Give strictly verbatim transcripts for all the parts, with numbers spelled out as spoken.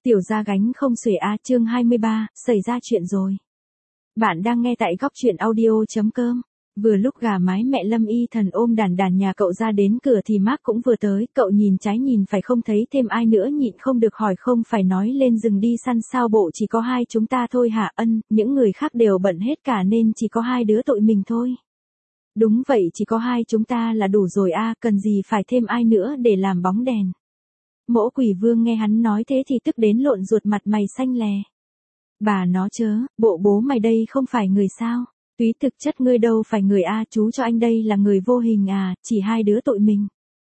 Tiểu gia gánh không xuể a chương hai mươi ba, xảy ra chuyện rồi. Bạn đang nghe tại góc truyện audio.com. Vừa lúc gà mái mẹ Lâm Y Thần ôm đàn đàn nhà cậu ra đến cửa thì Mark cũng vừa tới, cậu nhìn trái nhìn phải không thấy thêm ai nữa nhịn không được hỏi không phải nói lên rừng đi săn sao bộ chỉ có hai chúng ta thôi hả ân, những người khác đều bận hết cả nên chỉ có hai đứa tụi mình thôi. Đúng vậy chỉ có hai chúng ta là đủ rồi a cần gì phải thêm ai nữa để làm bóng đèn. Mỗ Quỷ Vương nghe hắn nói thế thì tức đến lộn ruột mặt mày xanh lè. Bà nó chớ, bộ bố mày đây không phải người sao? Túy thực chất ngươi đâu phải người a chú cho anh đây là người vô hình à, chỉ hai đứa tụi mình.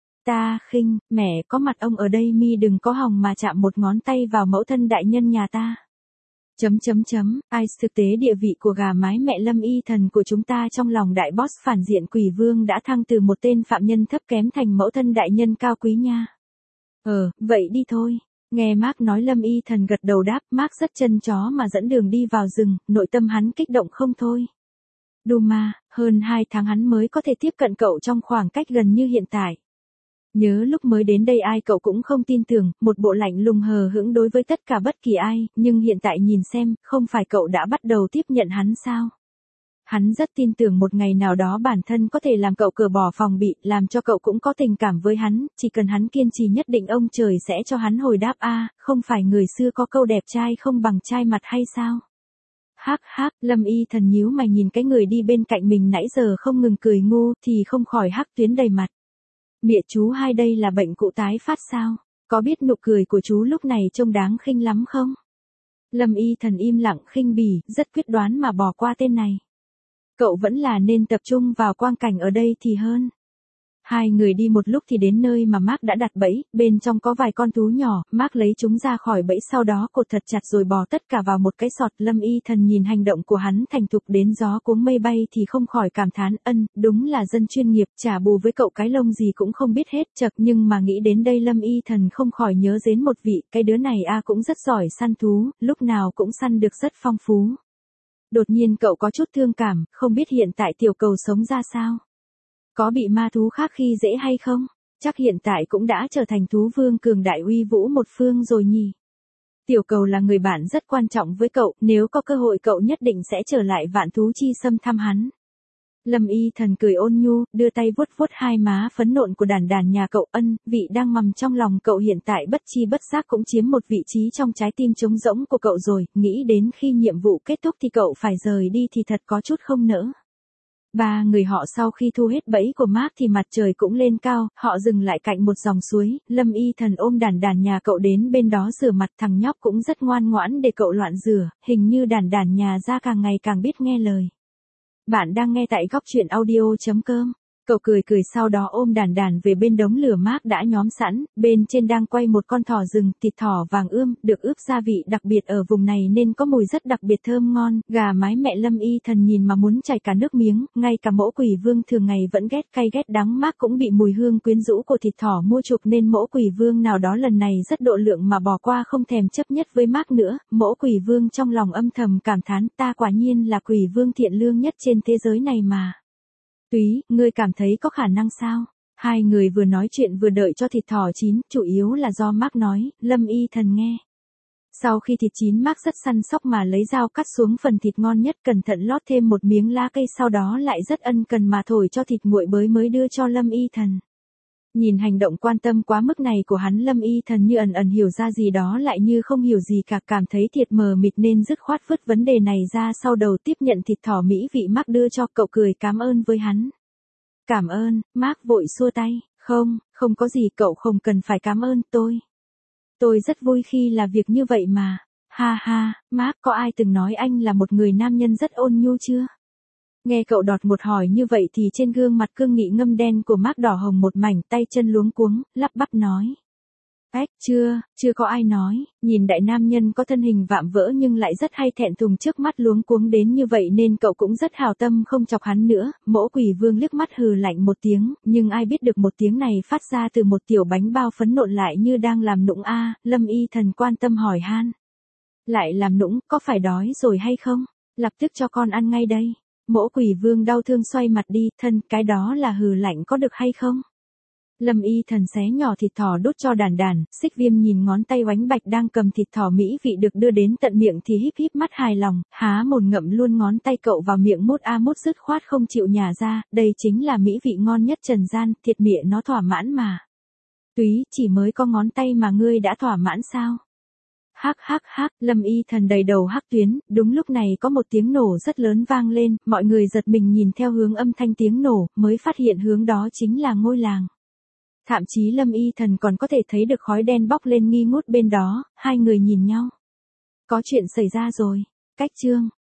Ta khinh, mẹ có mặt ông ở đây mi đừng có hòng mà chạm một ngón tay vào mẫu thân đại nhân nhà ta. Chấm chấm chấm, ai thực tế địa vị của gà mái mẹ Lâm Y Thần của chúng ta trong lòng đại boss phản diện Quỷ Vương đã thăng từ một tên phạm nhân thấp kém thành mẫu thân đại nhân cao quý nha. Ờ, vậy đi thôi. Nghe Mark nói Lâm Y Thần gật đầu đáp, Mark rất chân chó mà dẫn đường đi vào rừng, nội tâm hắn kích động không thôi. Duma, hơn hai tháng hắn mới có thể tiếp cận cậu trong khoảng cách gần như hiện tại. Nhớ lúc mới đến đây ai cậu cũng không tin tưởng, một bộ lạnh lùng hờ hững đối với tất cả bất kỳ ai, nhưng hiện tại nhìn xem, không phải cậu đã bắt đầu tiếp nhận hắn sao? Hắn rất tin tưởng một ngày nào đó bản thân có thể làm cậu cởi bỏ phòng bị, làm cho cậu cũng có tình cảm với hắn, chỉ cần hắn kiên trì nhất định ông trời sẽ cho hắn hồi đáp a, không phải người xưa có câu đẹp trai không bằng trai mặt hay sao? Hắc hắc, Lâm Y Thần nhíu mày nhìn cái người đi bên cạnh mình nãy giờ không ngừng cười ngu thì không khỏi hắc tuyến đầy mặt. Mẹ chú hai đây là bệnh cụ tái phát sao? Có biết nụ cười của chú lúc này trông đáng khinh lắm không? Lâm Y Thần im lặng khinh bỉ, rất quyết đoán mà bỏ qua tên này. Cậu vẫn là nên tập trung vào quang cảnh ở đây thì hơn. Hai người đi một lúc thì đến nơi mà Mark đã đặt bẫy, bên trong có vài con thú nhỏ, Mark lấy chúng ra khỏi bẫy sau đó cột thật chặt rồi bò tất cả vào một cái sọt. Lâm Y Thần nhìn hành động của hắn thành thục đến gió cuống mây bay thì không khỏi cảm thán ân, đúng là dân chuyên nghiệp, trả bù với cậu cái lông gì cũng không biết hết chật nhưng mà nghĩ đến đây Lâm Y Thần không khỏi nhớ đến một vị, cái đứa này a cũng rất giỏi săn thú, lúc nào cũng săn được rất phong phú. Đột nhiên cậu có chút thương cảm, không biết hiện tại tiểu cầu sống ra sao? Có bị ma thú khác khi dễ hay không? Chắc hiện tại cũng đã trở thành thú vương cường đại uy vũ một phương rồi nhỉ? Tiểu cầu là người bạn rất quan trọng với cậu, nếu có cơ hội cậu nhất định sẽ trở lại Vạn Thú Chi Xâm thăm hắn. Lâm Y Thần cười ôn nhu, đưa tay vuốt vuốt hai má phấn nộn của đàn đàn nhà cậu ân, vị đang mầm trong lòng cậu hiện tại bất chi bất giác cũng chiếm một vị trí trong trái tim trống rỗng của cậu rồi, nghĩ đến khi nhiệm vụ kết thúc thì cậu phải rời đi thì thật có chút không nỡ. Ba người họ sau khi thu hết bẫy của Mark thì mặt trời cũng lên cao, họ dừng lại cạnh một dòng suối, Lâm Y Thần ôm đàn đàn nhà cậu đến bên đó rửa mặt thằng nhóc cũng rất ngoan ngoãn để cậu loạn rửa, hình như đàn đàn nhà ra càng ngày càng biết nghe lời. Bạn đang nghe tại góc truyện audio.com. Cậu cười cười sau đó ôm đàn đàn về bên đống lửa Mark đã nhóm sẵn, bên trên đang quay một con thỏ rừng, thịt thỏ vàng ươm, được ướp gia vị đặc biệt ở vùng này nên có mùi rất đặc biệt thơm ngon, gà mái mẹ Lâm Y Thần nhìn mà muốn chảy cả nước miếng, ngay cả mỗ Quỷ Vương thường ngày vẫn ghét cay ghét đắng Mark cũng bị mùi hương quyến rũ của thịt thỏ mua chuộc nên mỗ Quỷ Vương nào đó lần này rất độ lượng mà bỏ qua không thèm chấp nhất với Mark nữa, mỗ Quỷ Vương trong lòng âm thầm cảm thán ta quả nhiên là Quỷ Vương thiện lương nhất trên thế giới này mà. Túy, ngươi cảm thấy có khả năng sao? Hai người vừa nói chuyện vừa đợi cho thịt thỏ chín, chủ yếu là do Mark nói, Lâm Y Thần nghe. Sau khi thịt chín Mark rất săn sóc mà lấy dao cắt xuống phần thịt ngon nhất cẩn thận lót thêm một miếng lá cây sau đó lại rất ân cần mà thổi cho thịt nguội bới mới đưa cho Lâm Y Thần. Nhìn hành động quan tâm quá mức này của hắn Lâm Y Thần như ẩn ẩn hiểu ra gì đó lại như không hiểu gì cả cảm thấy thiệt mờ mịt nên dứt khoát vứt vấn đề này ra sau đầu tiếp nhận thịt thỏ mỹ vị Mark đưa cho cậu cười cảm ơn với hắn. Cảm ơn, Mark vội xua tay, không, không có gì cậu không cần phải cảm ơn tôi. Tôi rất vui khi là việc như vậy mà, ha ha, Mark có ai từng nói anh là một người nam nhân rất ôn nhu chưa? Nghe cậu đọt một hỏi như vậy thì trên gương mặt cương nghị ngâm đen của Mark đỏ hồng một mảnh tay chân luống cuống, lắp bắp nói. Ếch, chưa, chưa có ai nói, nhìn đại nam nhân có thân hình vạm vỡ nhưng lại rất hay thẹn thùng trước mắt luống cuống đến như vậy nên cậu cũng rất hào tâm không chọc hắn nữa, mỗ Quỷ Vương liếc mắt hừ lạnh một tiếng, nhưng ai biết được một tiếng này phát ra từ một tiểu bánh bao phấn nộn lại như đang làm nũng a, Lâm Y Thần quan tâm hỏi han. Lại làm nũng, có phải đói rồi hay không? Lập tức cho con ăn ngay đây. Mỗ Quỷ Vương đau thương xoay mặt đi, thân, cái đó là hừ lạnh có được hay không? Lâm Y Thần xé nhỏ thịt thỏ đút cho Đản Đản, Xích Viêm nhìn ngón tay oánh bạch đang cầm thịt thỏ mỹ vị được đưa đến tận miệng thì híp híp mắt hài lòng, há mồm ngậm luôn ngón tay cậu vào miệng mút a mút dứt khoát không chịu nhả ra, đây chính là mỹ vị ngon nhất trần gian, thịt mịa nó thỏa mãn mà. Túy, chỉ mới có ngón tay mà ngươi đã thỏa mãn sao? Hắc hắc hắc, Lâm Y Thần đầy đầu hắc tuyến, đúng lúc này có một tiếng nổ rất lớn vang lên, mọi người giật mình nhìn theo hướng âm thanh tiếng nổ, mới phát hiện hướng đó chính là ngôi làng. Thậm chí Lâm Y Thần còn có thể thấy được khói đen bốc lên nghi ngút bên đó, hai người nhìn nhau. Có chuyện xảy ra rồi. Cách chương